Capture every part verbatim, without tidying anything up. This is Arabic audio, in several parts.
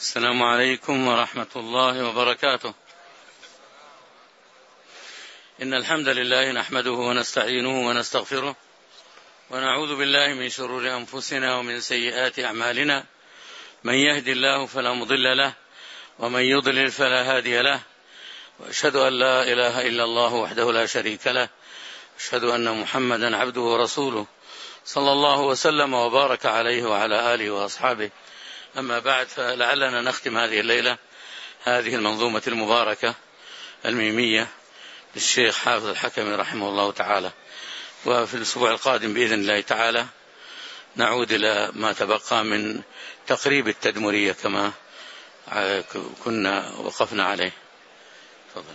السلام عليكم ورحمة الله وبركاته. إن الحمد لله نحمده ونستعينه ونستغفره ونعوذ بالله من شرور أنفسنا ومن سيئات أعمالنا، من يهدي الله فلا مضل له ومن يضلل فلا هادي له، وأشهد أن لا إله إلا الله وحده لا شريك له، أشهد أن محمدا عبده ورسوله صلى الله وسلم وبارك عليه وعلى آله وأصحابه. أما بعد، فلعلنا نختم هذه الليلة هذه المنظومة المباركة الميمية للشيخ حافظ الحكمي رحمه الله تعالى، وفي الأسبوع القادم بإذن الله تعالى نعود إلى ما تبقى من تقريب التدمرية كما كنا وقفنا عليه. تفضل.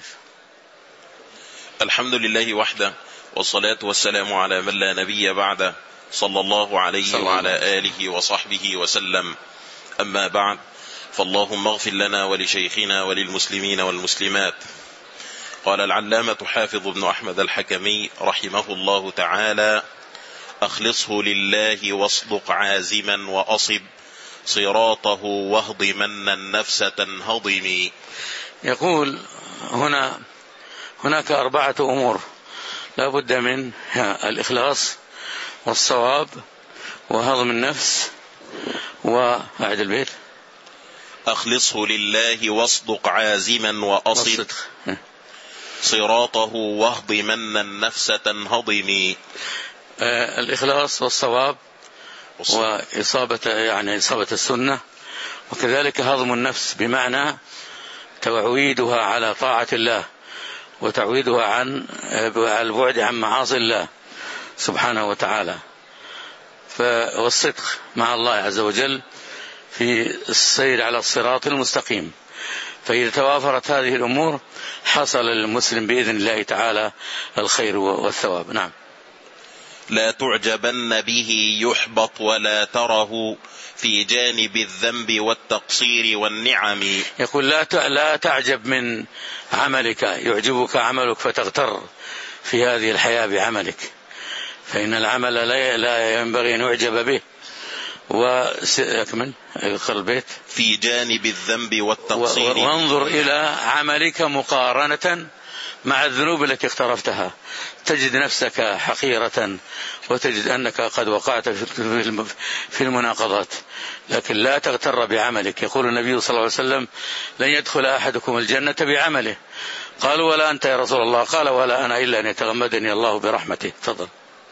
الحمد لله وحده، والصلاة والسلام على من لا نبي بعده، صلى الله عليه صلى وعلى الله. آله وصحبه وسلم. أما بعد، فاللهم اغفر لنا ولشيخنا وللمسلمين والمسلمات. قال العلامة حافظ بن أحمد الحكمي رحمه الله تعالى: أخلصه لله واصدق عازما وأصب صراطه واهض منا النفس تنهضمي. يقول هنا هناك أربعة أمور لا بد من الإخلاص والصواب وهضم النفس وأعد البيت. أخلصه لله واصدق عازما وأصب صراطه واهض منا النفس تنهضمي. آه الإخلاص والصواب وإصابة يعني إصابة السنة، وكذلك هضم النفس بمعنى تعويدها على طاعة الله وتعويدها عن البعد عن معاصي الله سبحانه وتعالى، والصدق مع الله عز وجل في السير على الصراط المستقيم. فإذا توافرت هذه الأمور حصل للمسلم بإذن الله تعالى الخير والثواب. نعم. لا تعجبن به يحبط ولا تره في جانب الذنب والتقصير والنعم. يقول لا لا تعجب من عملك، يعجبك عملك فتغتر في هذه الحياة بعملك، فإن العمل لا لا ينبغي أن يعجب به. وأكمل البيت. في جانب الذنب والتقصير، وانظر إلى عملك مقارنة مع الذنوب التي اقترفتها، تجد نفسك حقيرة وتجد أنك قد وقعت في المناقضات، لكن لا تغتر بعملك. يقول النبي صلى الله عليه وسلم: لن يدخل أحدكم الجنة بعمله. قالوا: ولا أنت يا رسول الله؟ قال: ولا أنا إلا أن يتغمدني الله برحمته. تفضل.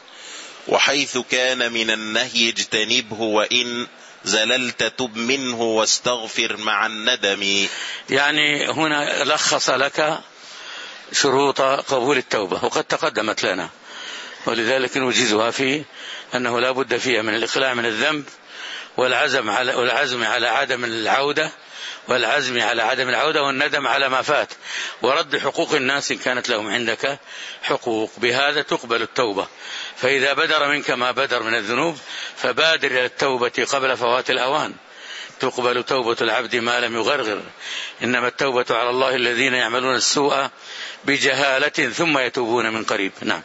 وحيث كان من النهي اجتنبه، وإن زللت تب منه واستغفر مع الندم. يعني هنا لخص لك شروط قبول التوبة وقد تقدمت لنا، ولذلك نوجزها في أنه لا بد فيها من الإقلاع من الذنب والعزم على والعزم على عدم العودة والعزم على عدم العودة والندم على ما فات، ورد حقوق الناس إن كانت لهم عندك حقوق. بهذا تقبل التوبة. فإذا بدر منك ما بدر من الذنوب فبادر إلى التوبة قبل فوات الأوان. تقبل توبة العبد ما لم يغرغر، إنما التوبة على الله الذين يعملون السوء بجهالة ثم يتوبون من قريب. نعم.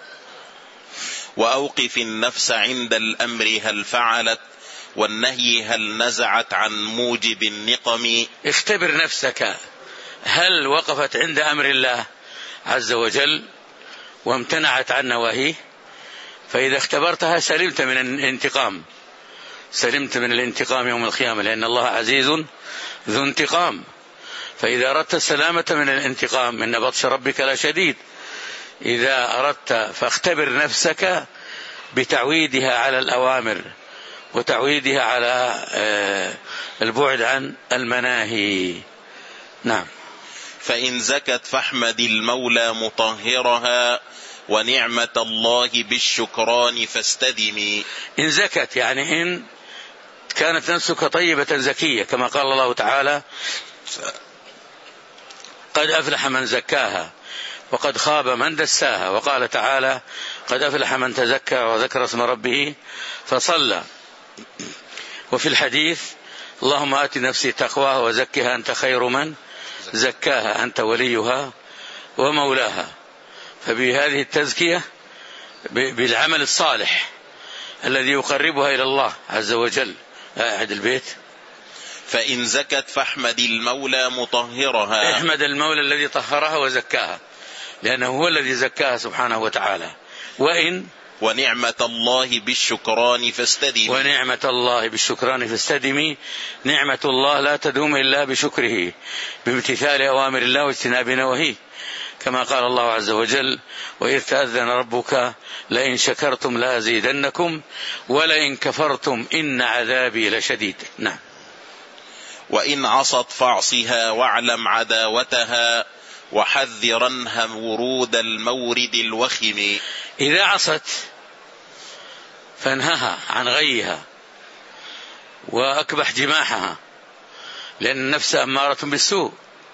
وأوقف النفس عند الأمر هل فعلت، والنهي هل نزعت عن موجب النقم. اختبر نفسك هل وقفت عند أمر الله عز وجل وامتنعت عن نواهيه، فإذا اختبرتها سلمت من الانتقام، سلمت من الانتقام يوم القيامة، لأن الله عزيز ذو انتقام. فإذا أردت السلامة من الانتقام إن بطش ربك لشديد. إذا أردت فاختبر نفسك بتعويدها على الأوامر وتعويدها على البعد عن المناهي. نعم. فإن زكت فاحمد المولى مطهرها، ونعمة الله بالشكران فاستدمي. إن زكت يعني إن كانت نفسك طيبة زكية، كما قال الله تعالى: قد أفلح من زكاها وقد خاب من دساها. وقال تعالى: قد أفلح من تزكى وذكر اسم ربه فصلى. وفي الحديث: اللهم آت نفسي تقواها وزكها أنت خير من زكاها أنت وليها ومولاها. فبهذه التزكية بالعمل الصالح الذي يقربها إلى الله عز وجل. أعد البيت. فإن زكت فاحمد المولى مطهرها. احمد المولى الذي طهرها وزكاها، لأنه هو الذي زكاها سبحانه وتعالى. وإن ونعمة الله بالشكران فاستدمي. ونعمة الله بالشكران فاستدمي. نعمة الله لا تدوم إلا بشكره، بامتثال أوامر الله واجتناب نواهيه، كما قال الله عز وجل: وإذ تأذن ربك لئن شكرتم لأزيدنكم ولئن كفرتم إن عذابي لشديد. نعم. وإن عصت فاعصها واعلم عداوتها وحذرنها ورود المورد الوخم. إذا عصت فانهها عن غيها وأكبح جماحها، لأن النفس أمارة بالسوء،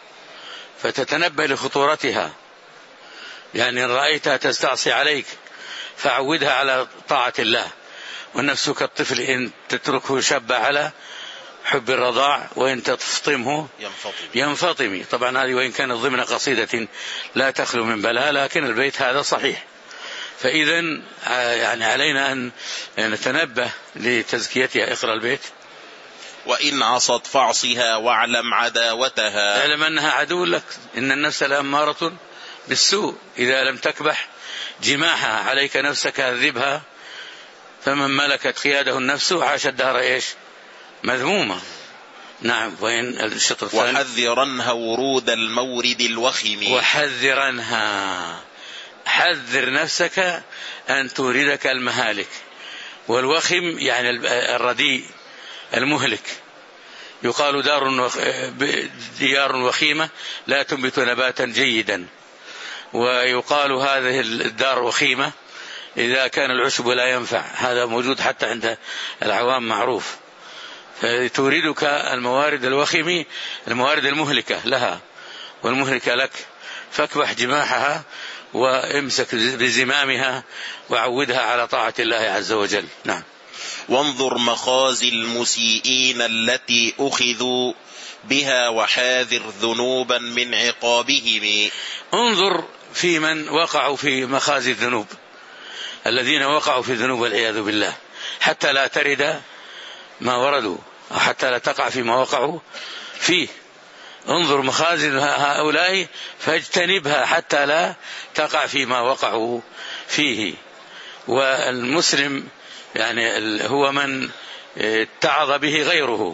فتتنبه لخطورتها. يعني إن رأيتها تستعصي عليك فعودها على طاعة الله. والنفس كالطفل إن تتركه شب على حب الرضاع وإن تفطمه ينفطم. طبعا هذه وإن كانت ضمن قصيدة لا تخلو من بلاء، لكن البيت هذا صحيح. فإذا يعني علينا أن نتنبه لتزكيتها. اقرأ البيت. وإن عصت فاعصها واعلم عداوتها. اعلم أنها عدو لك، إن النفس لأمارة بالسوء. إذا لم تكبح جماحها عليك نفسك أذبها، فمن ملكت قياده النفس عاش الدهر إيش؟ مذمومة. نعم. وإن الشطر الثاني: وحذرنها ورود المورد الوخم. وحذرنها، حذر نفسك أن توردك المهالك. والوخم يعني الرديء المهلك. يقال دار وخ... ديار وخيمة لا تنبت نباتا جيدا، ويقال هذه الدار وخيمة إذا كان العشب لا ينفع. هذا موجود حتى عند العوام معروف. فتوردك الموارد الوخيمة، الموارد المهلكة لها والمهلكة لك، فاكبح جماحها وامسك بزمامها وعودها على طاعة الله عز وجل. نعم. وانظر مخازي المسيئين التي أخذوا بها وحاذر ذنوبا من عقابهم. انظر في من وقعوا في مخازي الذنوب، الذين وقعوا في الذنوب والعياذ بالله، حتى لا ترد ما وردوا، حتى لا تقع فيما وقعوا فيه. انظر مخازن هؤلاء فاجتنبها حتى لا تقع فيما وقعوا فيه. والمسلم يعني هو من اتعظ به غيره،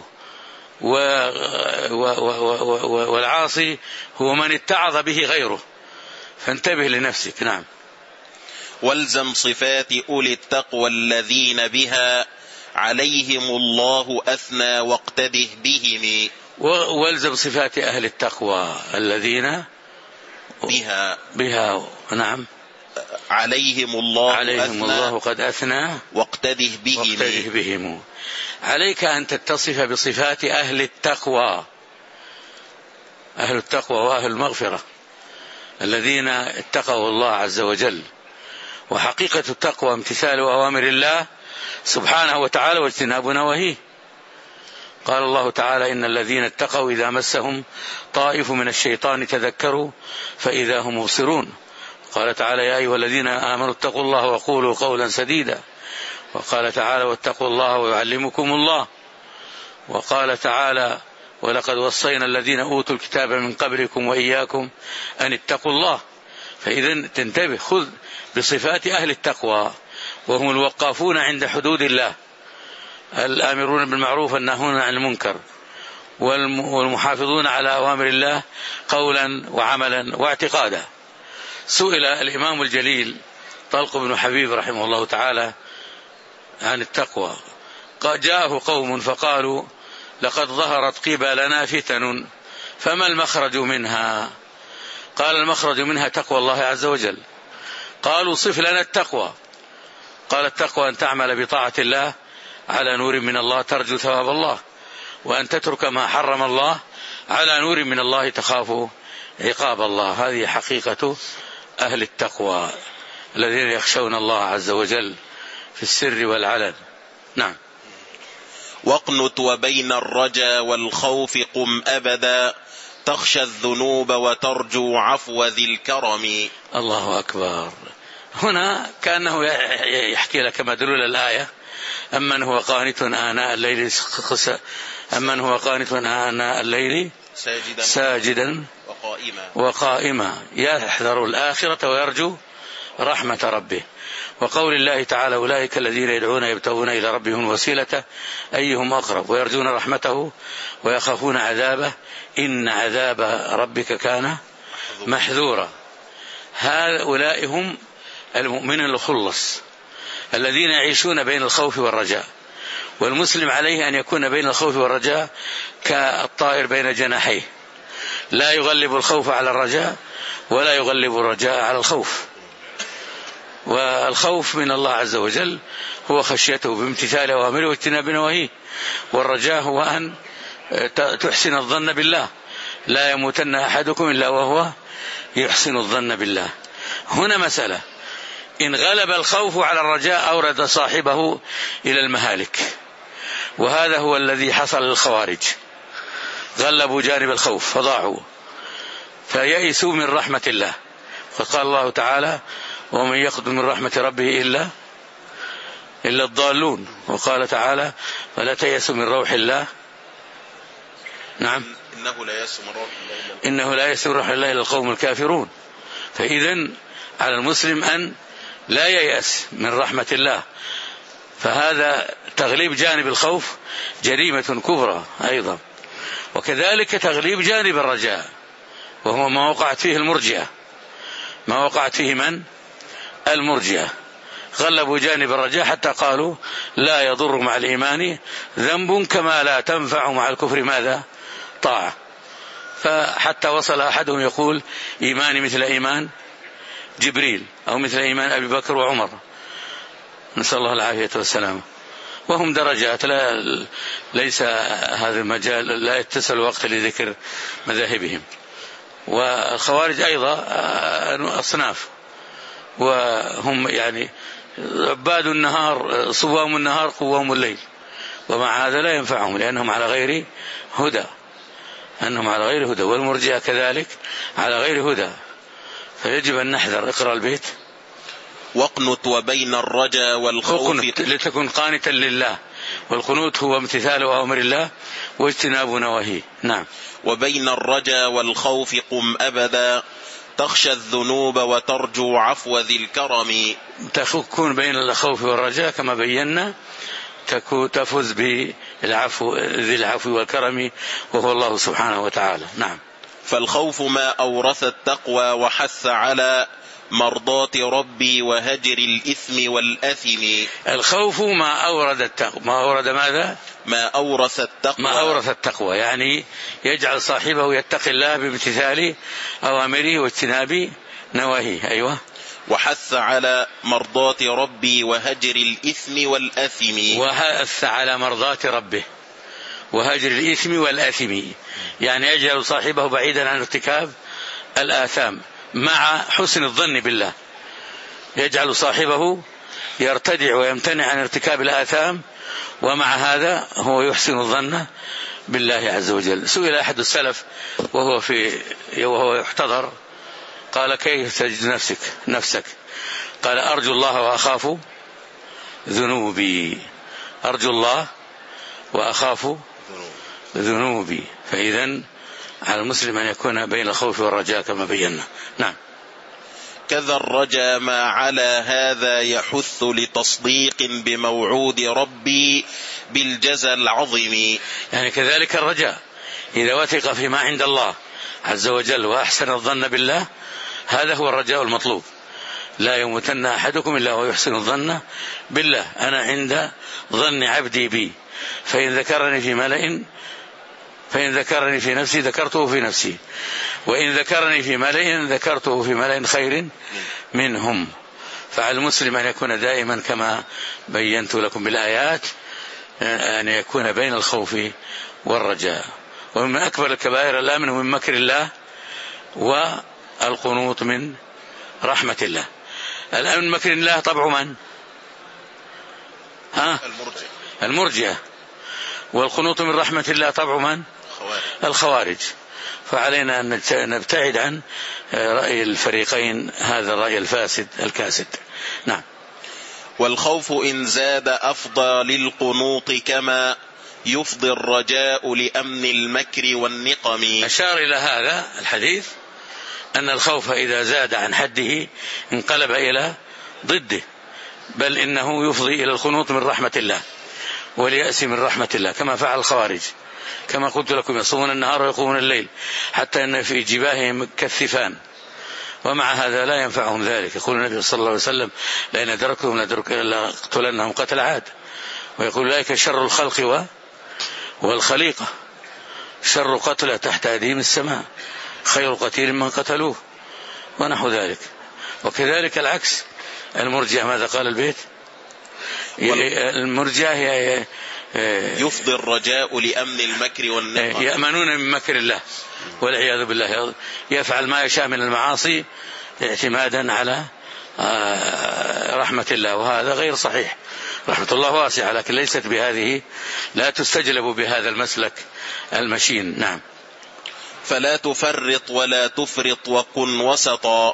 والعاصي هو من اتعظ به غيره، فانتبه لنفسك. نعم. والزم صفات أولي التقوى الذين بها عليهم الله أثنى واقتده بهم. والزم صفات أهل التقوى الذين بها بها نعم عليهم الله عليهم الله قد أثنى واقتده بهم. واقتده بهم. عليك أن تتصف بصفات أهل التقوى، أهل التقوى وأهل المغفرة الذين اتقوا الله عز وجل. وحقيقة التقوى امتثال أوامر الله سبحانه وتعالى واجتناب نواهيه. قال الله تعالى: إن الذين اتقوا إذا مسهم طائف من الشيطان تذكروا فإذا هم مبصرون. قال تعالى: يا أيها الذين آمنوا اتقوا الله وقولوا قولا سديدا. وقال تعالى: واتقوا الله ويعلمكم الله. وقال تعالى: ولقد وصينا الذين أوتوا الكتاب من قبلكم وإياكم أن اتقوا الله. فإذا تنتبه، خذ بصفات أهل التقوى، وهم الوقافون عند حدود الله، الآمرون بالمعروف والناهون عن المنكر، والمحافظون على أوامر الله قولا وعملا واعتقادا. سئل الإمام الجليل طلق بن حبيب رحمه الله تعالى عن التقوى. جاءه قوم فقالوا: لقد ظهرت قبلنا فتن فما المخرج منها؟ قال: المخرج منها تقوى الله عز وجل. قالوا: صف لنا التقوى. قال: التقوى أن تعمل بطاعة الله على نور من الله ترجو ثواب الله، وأن تترك ما حرم الله على نور من الله تخاف عقاب الله. هذه حقيقة أهل التقوى الذين يخشون الله عز وجل في السر والعلن. نعم. واقنت وبين الرجا والخوف قم أبدا تخشى الذنوب وترجو عفو ذي الكرم. الله أكبر. هنا كأنه يحكي لك مدلول الآية: أمن هو قانت آناء الليل أمن هو قانت آناء الليل ساجدا, ساجدا وقائما, وقائما يحذر الآخرة ويرجو رحمة ربه. وقول الله تعالى أولئك الذين يدعون يبتغون إلى ربهم الوسيلة أيهم أقرب ويرجون رحمته ويخافون عذابه إن عذاب ربك كان محذورا. هؤلاء هم المؤمنين الخلص الذين يعيشون بين الخوف والرجاء، والمسلم عليه أن يكون بين الخوف والرجاء كالطائر بين جناحيه، لا يغلب الخوف على الرجاء ولا يغلب الرجاء على الخوف. والخوف من الله عز وجل هو خشيته بامتثال أوامره واجتناب نواهيه، والرجاء هو أن تحسن الظن بالله، لا يموتن أحدكم إلا وهو يحسن الظن بالله. هنا مسألة، إن غلب الخوف على الرجاء أورد صاحبه إلى المهالك، وهذا هو الذي حصل للخوارج، غلبوا جانب الخوف فضاعوا فيئسوا من رحمة الله. فقال الله تعالى ومن يقنط من رحمة ربه إلا إلا الضالون. وقال تعالى ولا تيأسوا من روح الله. نعم إنه لا ييأس من روح الله إنه لا ييأس من روح الله إلا القوم الكافرون. فإذن على المسلم أن لا ييأس من رحمة الله، فهذا تغليب جانب الخوف جريمة كبرى أيضا. وكذلك تغليب جانب الرجاء، وهو ما وقعت فيه المرجئة، ما وقعت فيه من؟ المرجئة، غلبوا جانب الرجاء حتى قالوا لا يضر مع الإيمان ذنب كما لا تنفع مع الكفر ماذا؟ طاعة. فحتى وصل أحدهم يقول إيماني مثل إيمان جبريل أو مثل إيمان أبي بكر وعمر، نسأل الله العافية والسلامة. وهم درجات، لا ليس هذا المجال لا يتسع الوقت لذكر مذاهبهم. والخوارج أيضا أصناف، وهم يعني عباد النهار صوام النهار قوام الليل، ومع هذا لا ينفعهم لأنهم على غير هدى، أنهم على غير هدى. والمرجئة كذلك على غير هدى، فيجب أن نحذر. اقرأ البيت. واقنت وبين الرجا والخوف لتكن قانتا لله، والقنوت هو امتثال أوامر الله واجتناب نواهيه. نعم. وبين الرجا والخوف قم أبدا تخشى الذنوب وترجو عفو ذي الكرم. تكون بين الخوف والرجاء كما بينا، تفوز بالعفو ذي العفو والكرم وهو الله سبحانه وتعالى. نعم. فالخوف ما أورث التقوى وحث على مرضات ربي وهجر الإثم والأثم. الخوف ما أورد التقوى، ما أورد ماذا؟ ما أورث التقوى، ما أورث التقوى، يعني يجعل صاحبه يتقي الله بامتثال أوامره واجتناب نواهيه. أيوة. وحث على مرضات ربي وهجر الإثم والأثم. وحث على مرضات ربه وهجر الإثم والأثم، يعني يجعل صاحبه بعيدا عن ارتكاب الآثام مع حسن الظن بالله، يجعل صاحبه يرتدع ويمتنع عن ارتكاب الآثام، ومع هذا هو يحسن الظن بالله عز وجل. سئل أحد السلف وهو في وهو يحتضر قال كيف تجد نفسك نفسك قال أرجو الله وأخاف ذنوبي، أرجو الله وأخاف ذنوبي. فإذن على المسلم أن يكون بين الخوف والرجاء كما بينا. نعم. كذا الرجا ما على هذا يحث لتصديق بموعود ربي بالجزى العظيم. يعني كذلك الرجاء إذا وثق فيما عند الله عز وجل وأحسن الظن بالله، هذا هو الرجاء المطلوب. لا يموتن أحدكم إلا ويحسن الظن بالله، أنا عند ظن عبدي بي، فإن ذكرني في ملأ فإن ذكرني في نفسي ذكرته في نفسي، وإن ذكرني في ملأ ذكرته في ملأ خير منهم. فعلى المسلم أن يكون دائما كما بينت لكم بالآيات، أن يكون بين الخوف والرجاء. ومن أكبر الكبائر الأمن من مكر الله والقنوط من رحمة الله. الأمن من مكر الله طبع من؟ ها؟ المرجئة. المرجئة. والقنوط من رحمة الله طبع من؟ الخوارج. فعلينا أن نبتعد عن رأي الفريقين، هذا الرأي الفاسد الكاسد. نعم. والخوف إن زاد أفضى للقنوط كما يفضي الرجاء لأمن المكر والنقم. أشار إلى هذا الحديث أن الخوف إذا زاد عن حده انقلب إلى ضده، بل إنه يفضي إلى القنوط من رحمة الله واليأس من رحمة الله، كما فعل الخوارج، كما قلت لكم يصومون النهار ويقومون الليل حتى أن في جباههم كالثفان، ومع هذا لا ينفعهم ذلك. يقول النبي صلى الله عليه وسلم: لئن أدركتهم لأقتلنهم قتل عاد. ويقول: أولئك شر الخلق والخليقة، شر قتلى تحت أيديهم السماء، خير قتيل من قتلوه، ونحو ذلك. وكذلك العكس، المرجئة ماذا قال البيت؟ المرجئة هي يفضي الرجاء لأمن المكر والنقم، يأمنون من مكر الله والعياذ بالله، يفعل ما يشاء من المعاصي اعتمادا على رحمة الله، وهذا غير صحيح. رحمة الله واسعة، لكن ليست بهذه، لا تستجلب بهذا المسلك المشين. نعم. فلا تفرط ولا تفرط وكن وسطا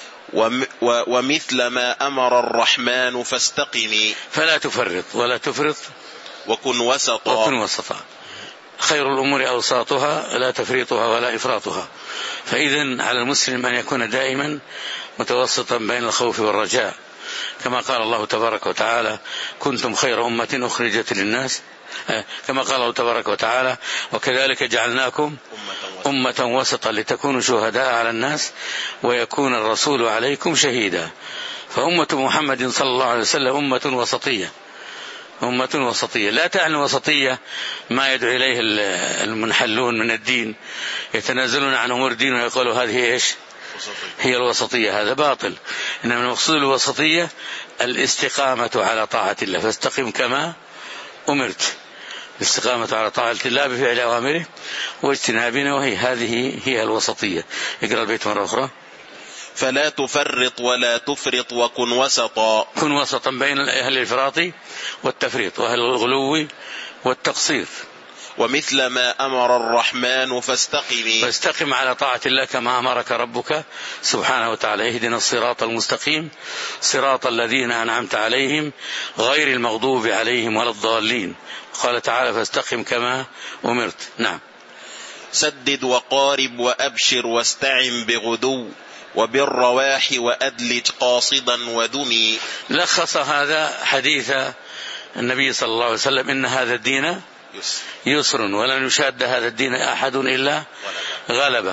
ومثل ما أمر الرحمن فاستقم. فلا تفرط ولا تفرط وكن وسطا وكن وسطا، خير الأمور أوساطها لا تفريطها ولا إفراطها. فإذن على المسلم أن يكون دائما متوسطا بين الخوف والرجاء، كما قال الله تبارك وتعالى: كنتم خير أمة أخرجت للناس، كما قال الله تبارك وتعالى: وكذلك جعلناكم أمة وسطا لتكونوا شهداء على الناس ويكون الرسول عليكم شهيدا. فأمة محمد صلى الله عليه وسلم أمة وسطية، أمة وسطية. لا تعني الوسطية ما يدعو إليه المنحلون من الدين، يتنازلون عن أمور الدين ويقولوا هذه إيش هي الوسطية. هذا باطل. إنما المقصود الوسطية الاستقامة على طاعة الله، فاستقم كما أمرت، الاستقامة على طاعة الله بفعل أوامره واجتناب نواهيه، هذه هي الوسطية. اقرأ البيت مرة أخرى: فلا تفرط ولا تفرط وكن وسطا. كن وسطا بين أهل الإفراط والتفريط وأهل الغلو والتقصير. ومثل ما أمر الرحمن فاستقم. فاستقم على طاعة الله كما أمرك ربك سبحانه وتعالى. اهدنا الصراط المستقيم صراط الذين أنعمت عليهم غير المغضوب عليهم ولا الضالين. قال تعالى: فاستقم كما أمرت. نعم. سدد وقارب وأبشر واستعن بغدو وبالرواح وأدلج قاصدا ودمي. لخص هذا حديث النبي صلى الله عليه وسلم: إن هذا الدين يسر ولن يشاد هذا الدين أحد إلا غلبه،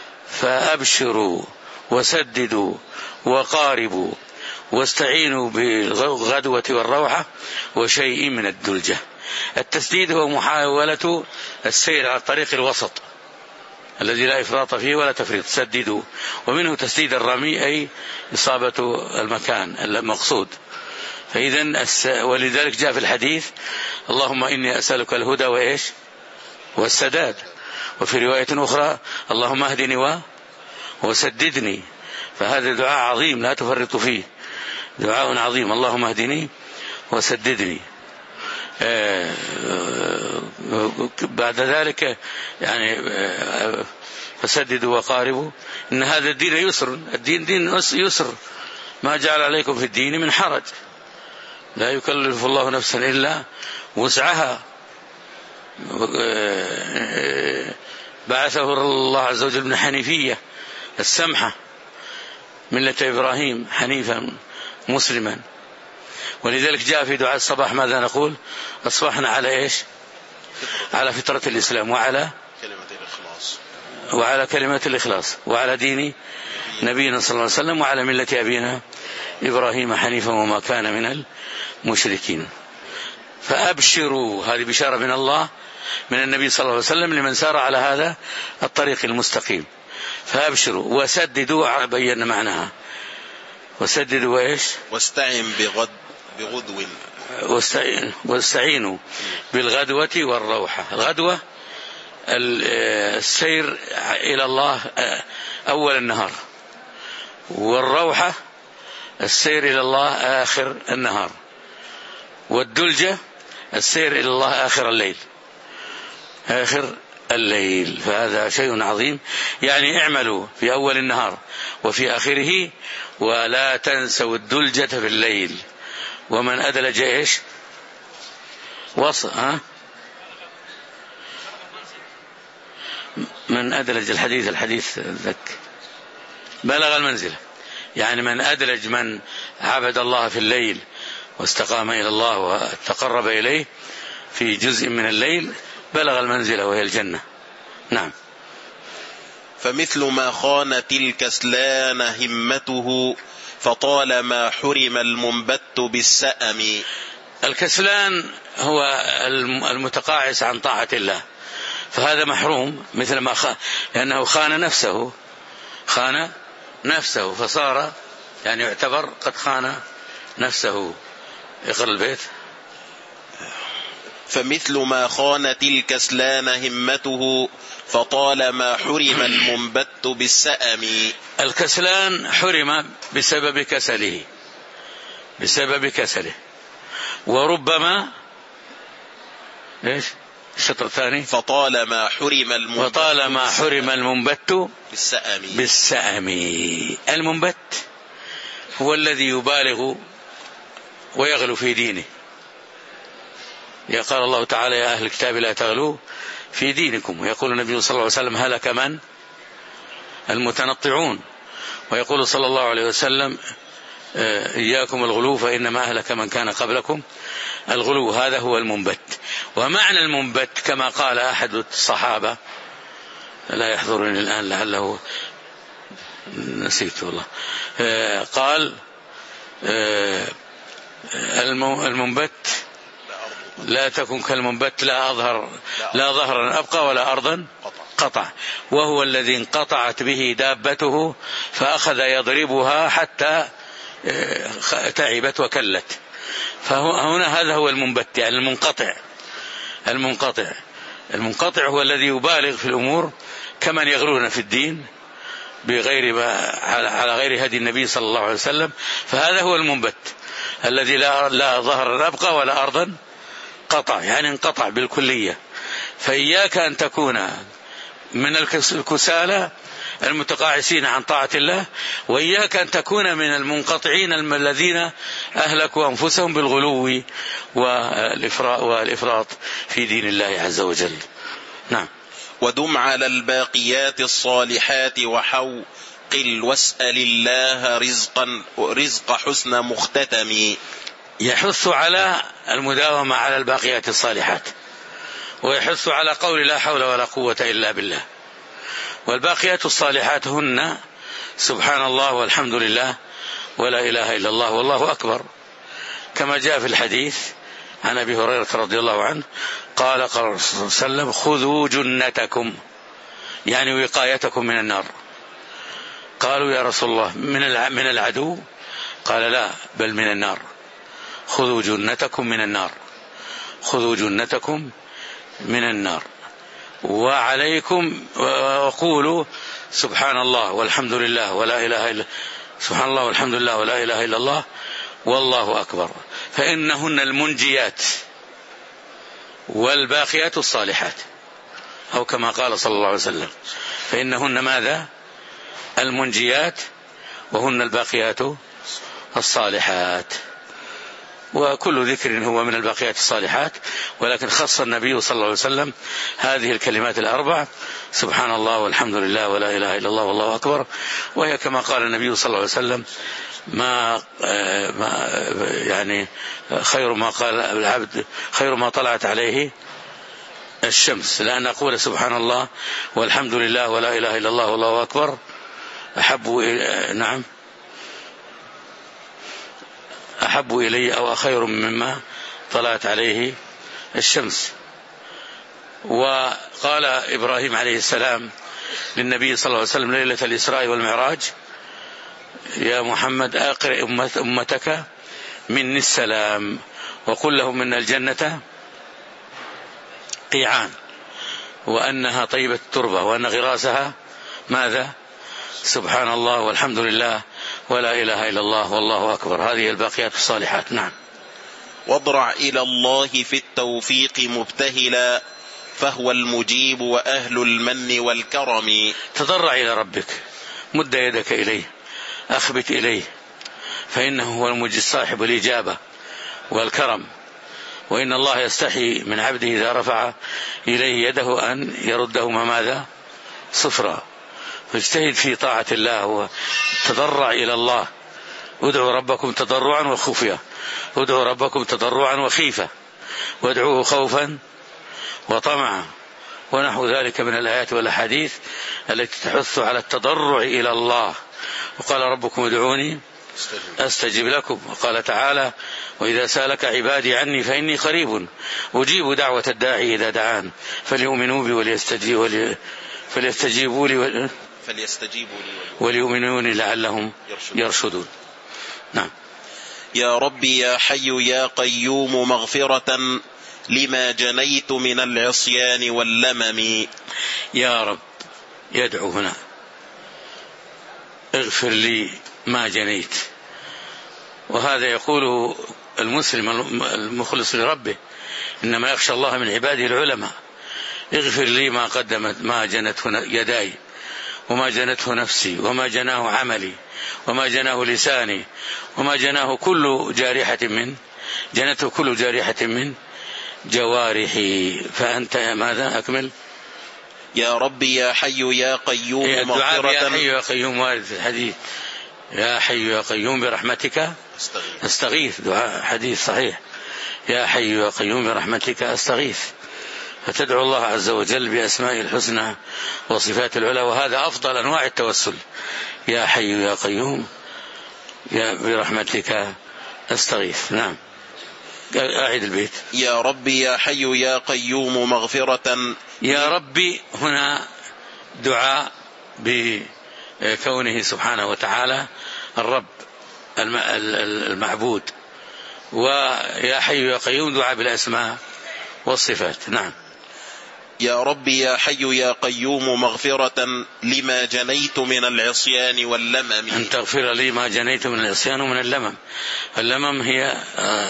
فأبشروا وسددوا وقاربوا واستعينوا بالغدوة والروحة وشيء من الدلجة. التسديد هو محاولة السير على الطريق الوسط الذي لا إفراط فيه ولا تفريط، سددوا. ومنه تسديد الرمي أي إصابة المكان المقصود. فإذن ولذلك جاء في الحديث: اللهم إني أسألك الهدى وإيش والسداد. وفي رواية أخرى: اللهم اهدني وسددني. فهذا دعاء عظيم لا تفرط فيه، دعاء عظيم: اللهم اهدني وسددني. بعد ذلك يعني فسددوا وقاربوا، إن هذا الدين يسر، الدين دين يسر، ما جعل عليكم في الدين من حرج، لا يكلف الله نفسا إلا وسعها. بعثه الله عز وجل من حنيفية السمحة، ملة إبراهيم حنيفا مسلما. ولذلك جاء في دعاء الصباح ماذا نقول؟ أصبحنا على إيش؟ على فطرة الإسلام وعلى كلمة الإخلاص وعلى كلمة الإخلاص وعلى دين نبينا صلى الله عليه وسلم وعلى ملة أبينا إبراهيم حنيفا وما كان من المشركين. فأبشروا، هذه بشارة من الله من النبي صلى الله عليه وسلم لمن سار على هذا الطريق المستقيم. فأبشروا وسددوا، بينا معناها. وسددوا وإيش؟ واستعين بغد بغدو واستعين واستعينوا بالغدوة والروحة. الغدوة السير إلى الله أول النهار، والروحة السير إلى الله آخر النهار، والدلجة السير إلى الله آخر الليل آخر الليل. فهذا شيء عظيم. يعني اعملوا في أول النهار وفي آخره، ولا تنسوا الدلجة في الليل. ومن أدلج إيش؟ وص... ها؟ من أدلج الحديث الحديث ذك بلغ المنزلة، يعني من أدلج من عبد الله في الليل واستقام إلى الله وتقرب إليه في جزء من الليل بلغ المنزلة وهي الجنة. نعم. فمثل ما خانت الكسلان همته فطالما حرم المنبت بالسأم. الكسلان هو المتقاعس عن طاعة الله، فهذا محروم مثل ما خان، لأنه خان نفسه خان نفسه فصار يعني يعتبر قد خان نفسه. اقرأ البيت. فمثل ما خانت الكسلان همته فطالما حرم المنبت بالسأم. الكسلان حرم بسبب كسله بسبب كسله وربما ايش الشطر الثاني فطالما حرم المنبت وطالما حرم المنبت بالسأم. بالسأم. المنبت هو الذي يبالغ ويغلو في دينه. قال الله تعالى يا أهل الكتاب لا تغلوا في دينكم، ويقول النبي صلى الله عليه وسلم هلك من المتنطعون، ويقول صلى الله عليه وسلم إياكم الغلو فإنما أهلك من كان قبلكم الغلو. هذا هو المنبت. ومعنى المنبت كما قال أحد الصحابة لا يحضرني الآن لعله نسيت والله، قال المنبت لا تكن كالمنبت لا أظهر لا ظهرا أبقى ولا أرضا قطع، وهو الذي انقطعت به دابته فأخذ يضربها حتى تعبت وكلت. فهنا هذا هو المنبت، يعني المنقطع. المنقطع المنقطع هو الذي يبالغ في الأمور كمن يغلون في الدين بغير ما على غير هدي النبي صلى الله عليه وسلم. فهذا هو المنبت الذي لا لا ظهر أبقى ولا أرضا قطع، يعني انقطع بالكلية. فإياك أن تكون من الكسالى المتقاعسين عن طاعة الله، وإياك أن تكون من المنقطعين الذين أهلكوا أنفسهم بالغلو والإفراط في دين الله عز وجل. نعم. ودم على الباقيات الصالحات وحوقل واسأل الله رزقا رزق حسن مختتم. يحث على المداومة على الباقيات الصالحات، ويحث على قول لا حول ولا قوة إلا بالله. والباقيات الصالحات هن سبحان الله والحمد لله ولا إله إلا الله والله أكبر، كما جاء في الحديث عن أبي هريرة رضي الله عنه قال قال الرسول صلى الله عليه وسلم خذوا جنتكم، يعني وقايتكم من النار. قالوا يا رسول الله من العدو؟ قال لا بل من النار. خذوا جنتكم من النار، خذوا جنتكم من النار. وعليكم وقولوا سبحان الله والحمد لله ولا إله إلا سبحان الله والحمد لله ولا إله إلا الله والله أكبر، فإنهن المنجيات والباقيات الصالحات، أو كما قال صلى الله عليه وسلم فإنهن ماذا؟ المنجيات وهن الباقيات الصالحات. وكل ذكر هو من الباقيات الصالحات، ولكن خص النبي صلى الله عليه وسلم هذه الكلمات الأربع سبحان الله والحمد لله ولا إله إلا الله والله أكبر، وهي كما قال النبي صلى الله عليه وسلم ما, ما يعني خير ما قال العبد خير ما طلعت عليه الشمس، لأن أقول سبحان الله والحمد لله ولا إله إلا الله والله أكبر أحب نعم أحب إلي أو خير مما طلعت عليه الشمس. وقال إبراهيم عليه السلام للنبي صلى الله عليه وسلم ليلة الإسراء والمعراج يا محمد أقرئ أمتك مني السلام وقل لهم من الجنة قيعان وأنها طيبة التربة وأن غراسها ماذا؟ سبحان الله والحمد لله ولا إله إلا الله والله أكبر. هذه الباقيات الصالحات. نعم. واضرع إلى الله في التوفيق مبتهلا فهو المجيب وأهل المن والكرم. تضرع إلى ربك، مد يدك إليه، أخبت إليه، فإنه هو المجيب صاحب الإجابة والكرم. وإن الله يستحي من عبده إذا رفع إليه يده أن يردهما ماذا؟ صفرا. فاجتهد في طاعة الله وتضرع إلى الله. ادعوا ربكم تضرعا وخفية، ادعوا ربكم تضرعا وخيفة، وادعوه خوفا وطمعا، ونحو ذلك من الآيات والأحاديث التي تحث على التضرع إلى الله. وقال ربكم ادعوني أستجب لكم. وقال تعالى وإذا سألك عبادي عني فإني قريب أجيب دعوة الداعي إذا دعان فليؤمنوا بي وليستجيبوا فليستجيبوا لي وليؤمنوني لعلهم يرشدون. نعم. يا ربي يا حي يا قيوم مغفرة لما جنيت من العصيان واللمم. يا رب يدعو هنا اغفر لي ما جنيت، وهذا يقوله المسلم المخلص لربه، إنما يخشى الله من عباده العلماء. اغفر لي ما قدمت ما جنته يداي وما جنته نفسي وما جناه عملي وما جناه لساني وما جناه كل جارحة من جنته كل جارحة من جوارحي. فأنت ماذا أكمل؟ يا ربي يا حي يا قيوم مغفرة. يا حي يا قيوم وارد في الحديث، يا حي يا قيوم برحمتك استغيث، دعاء حديث صحيح. يا حي يا قيوم برحمتك استغيث، فتدعو الله عز وجل بأسمائه الحسنى وصفات العلى، وهذا أفضل أنواع التوسل. يا حي يا قيوم يا برحمتك استغيث. نعم. أعيد البيت. يا ربي يا حي يا قيوم مغفرة. يا ربي هنا دعاء بكونه سبحانه وتعالى الرب المعبود، ويا حي يا قيوم دعاء بالأسماء والصفات. نعم. يا ربي يا حي يا قيوم مغفرة لما جنيت من العصيان واللمم. أن تغفر لي ما جنيت من العصيان ومن اللمم. اللمم هي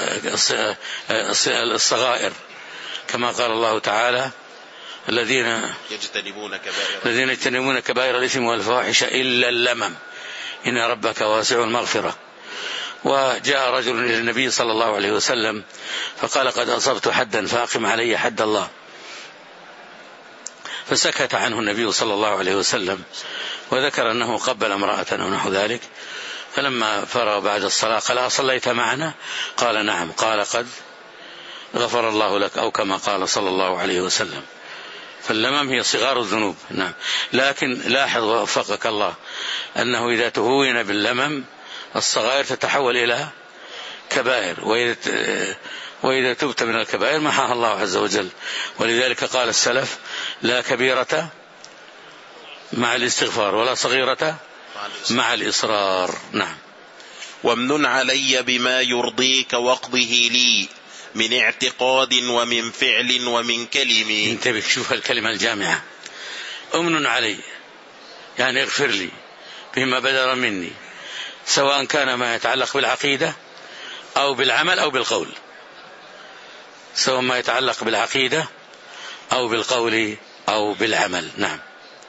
الصغائر، كما قال الله تعالى الذين يجتنبون كبائر الذين يجتنبون كبائر الإثم والفواحش إلا اللمم إن ربك واسع المغفرة. وجاء رجل إلى النبي صلى الله عليه وسلم فقال قد أصبت حدا فأقم علي حد الله، فسكت عنه النبي صلى الله عليه وسلم وذكر أنه قبل امرأة أو نحو ذلك. فلما فرغ بعد الصلاة قال أصليت معنا؟ قال نعم. قال قد غفر الله لك، أو كما قال صلى الله عليه وسلم. فاللمم هي صغار الذنوب. نعم. لكن لاحظ وفقك الله أنه إذا تهون باللمم الصغائر تتحول إلى كبائر، وإذا تبت من الكبائر محاها الله عز وجل. ولذلك قال السلف لا كبيرة مع الاستغفار ولا صغيرة مع الإصرار. نعم. وامنن علي بما يرضيك واقضه لي من اعتقاد ومن فعل ومن كلم. انتبه، شوف الكلمة الجامعة. امنن علي يعني اغفر لي بما بدر مني، سواء كان ما يتعلق بالعقيدة أو بالعمل أو بالقول، سواء ما يتعلق بالعقيدة أو بالقول أو بالعمل. نعم.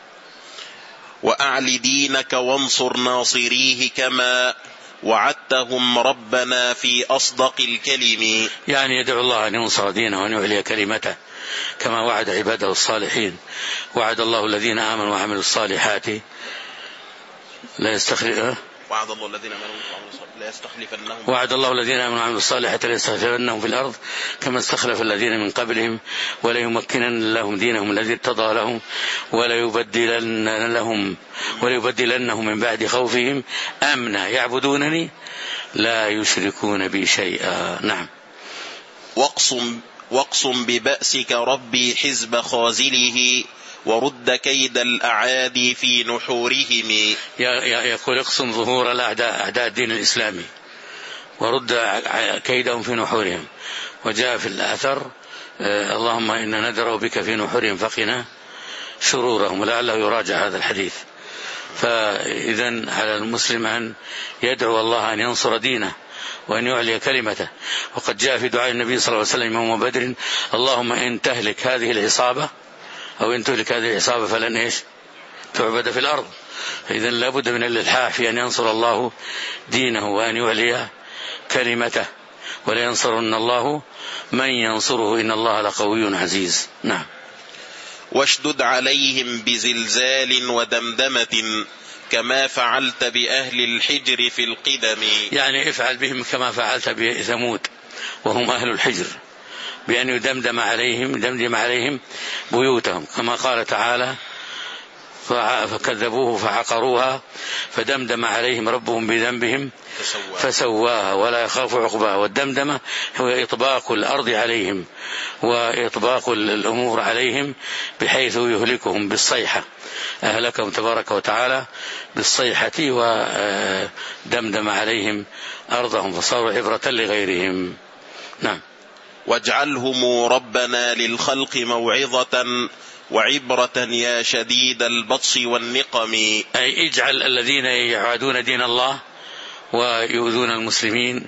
وأعل دينك وانصر ناصريه كما وعدتهم ربنا في أصدق الكلم. يعني يدعو الله أن ينصر دينه وأن يعلي كلمته كما وعد عباده الصالحين. وعد الله الذين آمنوا وعملوا الصالحات لا يستخلف وعد الله الذين آمنوا لا يستخلفنهم وعد الله الذين آمنوا وعملوا الصالحات لا يستخلفنهم في الأرض كما استخلف الذين من قبلهم وليمكنن لهم دينهم الذي ارتضى لهم وليبدلن لهم وليبدلنهم من بعد خوفهم أمنا يعبدونني لا يشركون بي شيئا. نعم. واقصم واقصم ببأسك ربي حزب خازله ورد كيد الأعادي في نحورهم. يقول اقسم ظهور الأعداء أعداء الدين الإسلامي ورد كيدهم في نحورهم. وجاء في الأثر اللهم إنا ندرأ بك في نحورهم فقنا شرورهم، ولعله يراجع هذا الحديث. فإذن على المسلم أن يدعو الله أن ينصر دينه وأن يعلي كلمته. وقد جاء في دعاء النبي صلى الله عليه وسلم يوم بدر اللهم إن تهلك هذه العصابة أو إن تهلك هذه العصابة فلن إيش تعبد في الأرض. إذن لابد من الإلحاح في أن ينصر الله دينه وأن يعلي كلمته، ولا ينصرن الله من ينصره إن الله لقوي عزيز. نعم. واشدد عليهم بزلزال ودمدمة كما فعلت بأهل الحجر في القدم. يعني افعل بهم كما فعلت بثمود وهم أهل الحجر، بأن يدمدم عليهم دمدم عليهم بيوتهم، كما قال تعالى فكذبوه فعقروها فدمدم عليهم ربهم بذنبهم فسواها ولا يخاف عقباها. والدمدمة هو إطباق الأرض عليهم وإطباق الأمور عليهم بحيث يهلكهم بالصيحة، أهلكهم تبارك وتعالى بالصيحة ودمدم عليهم أرضهم فصاروا عبرة لغيرهم. نعم. واجعلهم ربنا للخلق موعظة وعبرة يا شديد البطش والنقم. أي اجعل الذين يعادون دين الله ويؤذون المسلمين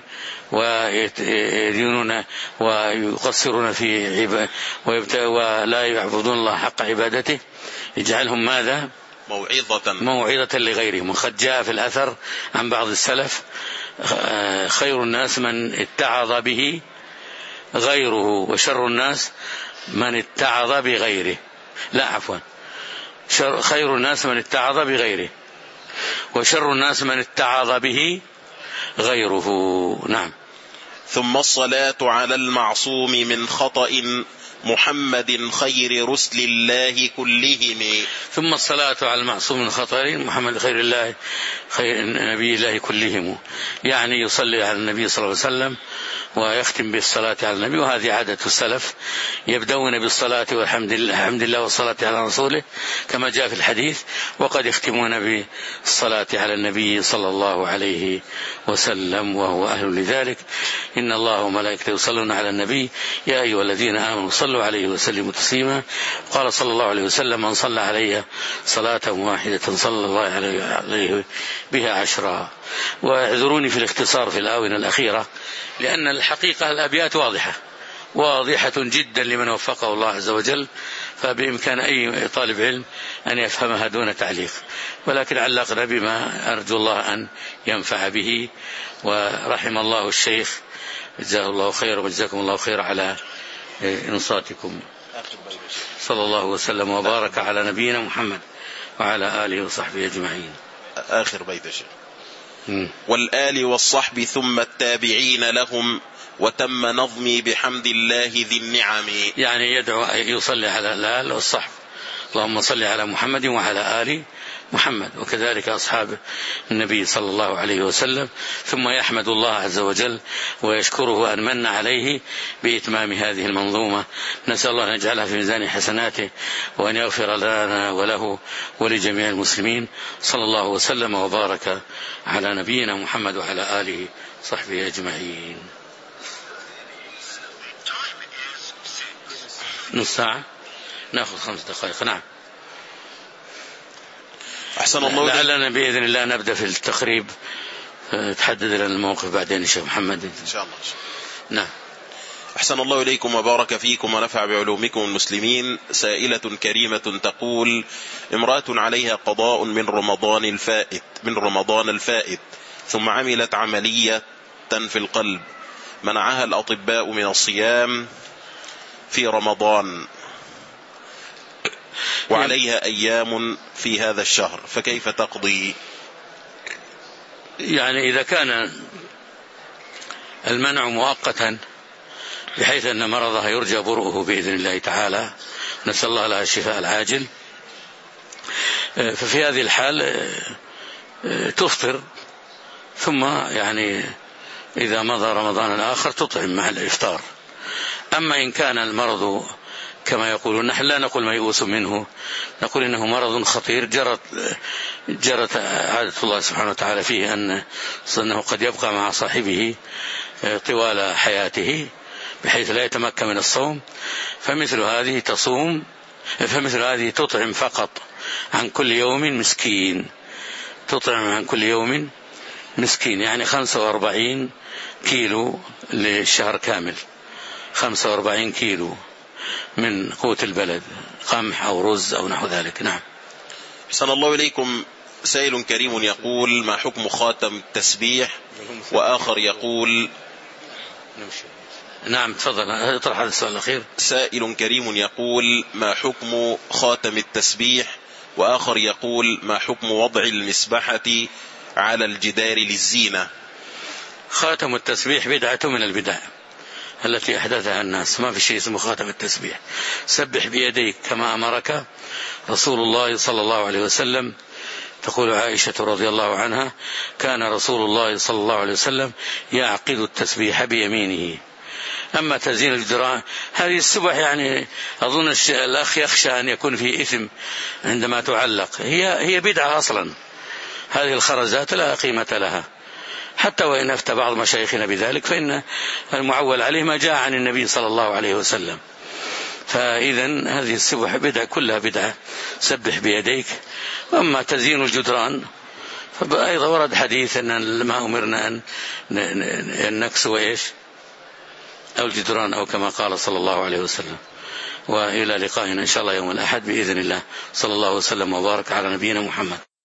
ويدينون ويقصرون في عبادة ولا يعبدون الله حق عبادته، اجعلهم ماذا؟ موعظة موعظة لغيرهم. وقد جاء في الأثر عن بعض السلف خير الناس من اتعظ به غيره وشر الناس من اتعظ بغيره، لا عفوا خير الناس من اتعظ بغيره وشر الناس من اتعظ به غيره. نعم. ثم الصلاة على المعصوم من خطأ محمد خير رسل الله كلهم. ثم الصلاة على المعصوم من خطأ محمد خير الله خير نبي الله كلهم، يعني يصلي على النبي صلى الله عليه وسلم ويختم بالصلاة على النبي. وهذه عادة السلف، يبدون بالصلاة والحمد لله الحمد لله والصلاة على رسوله كما جاء في الحديث، وقد يختمون بالصلاة على النبي صلى الله عليه وسلم وهو أهل لذلك. إن الله وملائكته يصلون على النبي يا أيها الذين آمنوا صلوا عليه وسلموا تسليما. قال صلى الله عليه وسلم من صلى علي صلاة واحدة صلى الله عليه بها عشرا. واعذروني في الاختصار في الآونة الأخيرة، لأن الحقيقة الأبيات واضحة واضحة جدا لمن وفقه الله عز وجل، فبإمكان أي طالب علم أن يفهمها دون تعليق، ولكن علقنا بما أرجو الله أن ينفع به. ورحم الله الشيخ جزاه الله خير وجزاكم الله خير على إنصاتكم. صلى الله وسلم وبارك على نبينا محمد وعلى آله وصحبه أجمعين. آخر بيت الشيخ. والآل والصحب ثم التابعين لهم وتم نظمي بحمد الله ذي النعم. يعني يدعو يصلي على الآل والصحب، اللهم صل على محمد وعلى آل محمد، وكذلك أصحاب النبي صلى الله عليه وسلم، ثم يحمد الله عز وجل ويشكره أن من عليه بإتمام هذه المنظومة. نسأل الله أن يجعلها في ميزان حسناته وأن يغفر لنا وله ولجميع المسلمين. صلى الله وسلم وبارك على نبينا محمد وعلى آله وصحبه أجمعين. نص ساعة نأخذ خمس دقائق. نعم. أحسن الله إليك. لعلنا بإذن الله نبدأ في التقريب، تحدد لنا الموقف بعدين الشيخ محمد إن شاء الله. نعم. أحسن الله إليكم وبارك فيكم ونفع بعلومكم المسلمين. سائلة كريمة تقول: امرأة عليها قضاء من رمضان الفائت من رمضان الفائت ثم عملت عملية في القلب منعها الأطباء من الصيام في رمضان وعليها أيام في هذا الشهر، فكيف تقضي؟ يعني إذا كان المنع مؤقتا بحيث أن مرضها يرجى برؤه بإذن الله تعالى، نسأل الله لها الشفاء العاجل، ففي هذه الحال تفطر، ثم يعني إذا مضى رمضان الآخر تطعم مع الإفطار. أما إن كان المرض كما يقولون، نحن لا نقول ميؤوس منه، نقول إنه مرض خطير جرت جرت عادة الله سبحانه وتعالى فيه أن أنه قد يبقى مع صاحبه طوال حياته بحيث لا يتمكن من الصوم، فمثل هذه تصوم فمثل هذه تطعم فقط عن كل يوم مسكين، تطعم عن كل يوم مسكين، يعني خمسة وأربعين كيلو للشهر كامل، خمسة وأربعين كيلو من قوت البلد، قمح أو رز أو نحو ذلك. نعم. أحسن الله إليكم. سائل كريم يقول: ما حكم خاتم التسبيح؟ وآخر يقول نعم تفضل اطرح هذا السؤال الأخير. سائل كريم يقول: ما حكم خاتم التسبيح؟ وآخر يقول: ما حكم وضع المسبحة على الجدار للزينة؟ خاتم التسبيح بدعة من البدع التي أحدثها الناس، ما في شيء اسمه خاتم التسبيح. سبح بيديك كما أمرك رسول الله صلى الله عليه وسلم. تقول عائشة رضي الله عنها: كان رسول الله صلى الله عليه وسلم يعقد التسبيح بيمينه. أما تزيين الجدران هذه السبح يعني أظن الأخ يخشى أن يكون فيه إثم عندما تعلق، هي هي بدعة أصلا. هذه الخرزات لا قيمة لها، حتى وإن أفتى بعض مشايخنا بذلك فإن المعول عليه ما جاء عن النبي صلى الله عليه وسلم. فإذا هذه السبح بدعة، كلها بدعة. سبح بيديك. أما تزيين الجدران فأيضا ورد حديث أن ما أمرنا أن نكسو إيش أو الجدران أو كما قال صلى الله عليه وسلم. وإلى لقائنا إن شاء الله يوم الأحد بإذن الله. صلى الله وسلم وبارك على نبينا محمد.